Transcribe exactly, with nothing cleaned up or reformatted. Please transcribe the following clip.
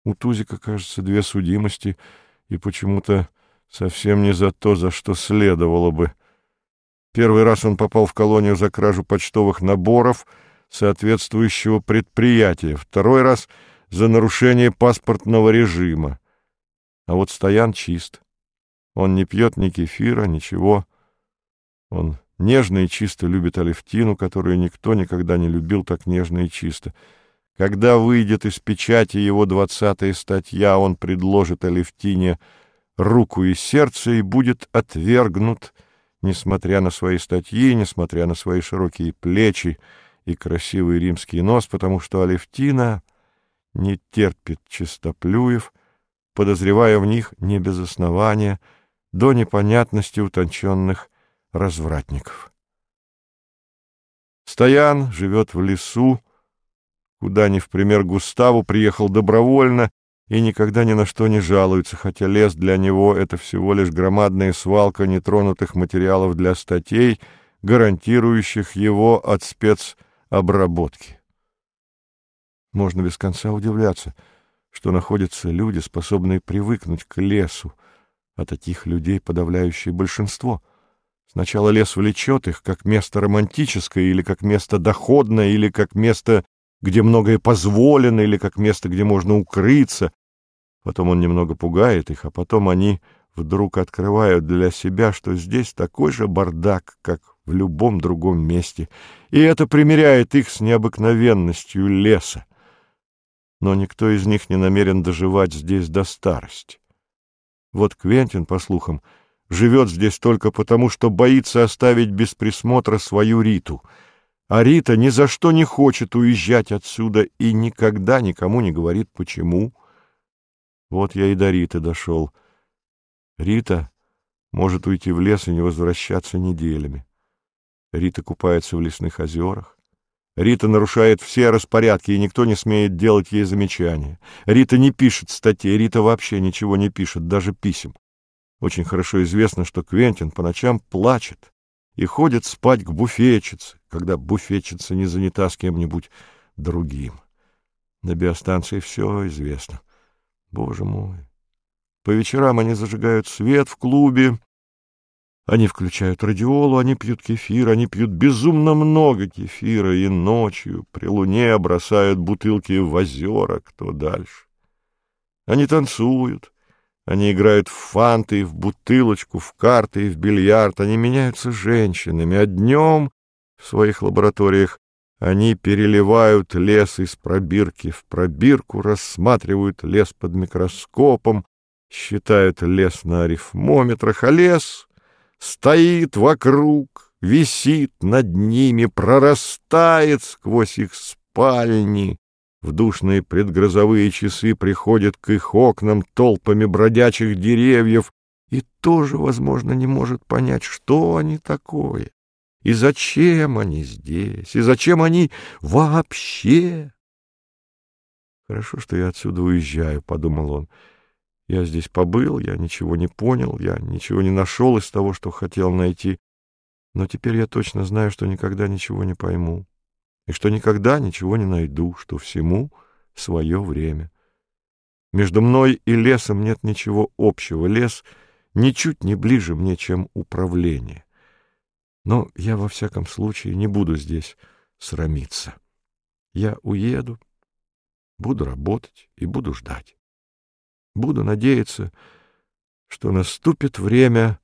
У Тузика, кажется, две судимости, и почему-то совсем не за то, за что следовало бы. Первый раз он попал в колонию за кражу почтовых наборов соответствующего предприятия, второй раз — за нарушение паспортного режима. А вот Стоян чист. Он не пьет ни кефира, ничего. Он нежно и чисто любит Алевтину, которую никто никогда не любил так нежно и чисто. Когда выйдет из печати его двадцатая статья, он предложит Алевтине руку и сердце и будет отвергнут, несмотря на свои статьи, несмотря на свои широкие плечи и красивый римский нос, потому что Алевтина не терпит чистоплюев, подозревая в них не без основания до непонятности утонченных развратников. Стоян живет в лесу, куда, не в пример Густаву, приехал добровольно и никогда ни на что не жалуется, хотя лес для него — это всего лишь громадная свалка нетронутых материалов для статей, гарантирующих его от спецобработки. Можно без конца удивляться, что находятся люди, способные привыкнуть к лесу, а таких людей подавляющее большинство. Сначала лес влечет их как место романтическое, или как место доходное, или как место, где многое позволено, или как место, где можно укрыться. Потом он немного пугает их, а потом они вдруг открывают для себя, что здесь такой же бардак, как в любом другом месте, и это примиряет их с необыкновенностью леса. Но никто из них не намерен доживать здесь до старости. Вот Квентин, по слухам, живет здесь только потому, что боится оставить без присмотра свою Риту, а Рита ни за что не хочет уезжать отсюда и никогда никому не говорит, почему. Вот я и до Риты дошел. Рита может уйти в лес и не возвращаться неделями. Рита купается в лесных озерах. Рита нарушает все распорядки, и никто не смеет делать ей замечания. Рита не пишет статей, Рита вообще ничего не пишет, даже писем. Очень хорошо известно, что Квентин по ночам плачет и ходит спать к буфетчице, когда буфетчица не занята с кем-нибудь другим. На биостанции все известно. Боже мой! По вечерам они зажигают свет в клубе, они включают радиолу, они пьют кефир, они пьют безумно много кефира и ночью при луне бросают бутылки в озера, кто дальше. Они танцуют, они играют в фанты, в бутылочку, в карты и в бильярд, они меняются женщинами, а днем в своих лабораториях они переливают лес из пробирки в пробирку, рассматривают лес под микроскопом, считают лес на арифмометрах, а лес стоит вокруг, висит над ними, прорастает сквозь их спальни. В душные предгрозовые часы приходит к их окнам толпами бродячих деревьев и тоже, возможно, не может понять, что они такое, и зачем они здесь, и зачем они вообще. «Хорошо, что я отсюда уезжаю», — подумал он. «Я здесь побыл, я ничего не понял, я ничего не нашел из того, что хотел найти, но теперь я точно знаю, что никогда ничего не пойму, и что никогда ничего не найду, что всему свое время. Между мной и лесом нет ничего общего, лес ничуть не ближе мне, чем управление. Но я во всяком случае не буду здесь срамиться. Я уеду, буду работать и буду ждать. Буду надеяться, что наступит время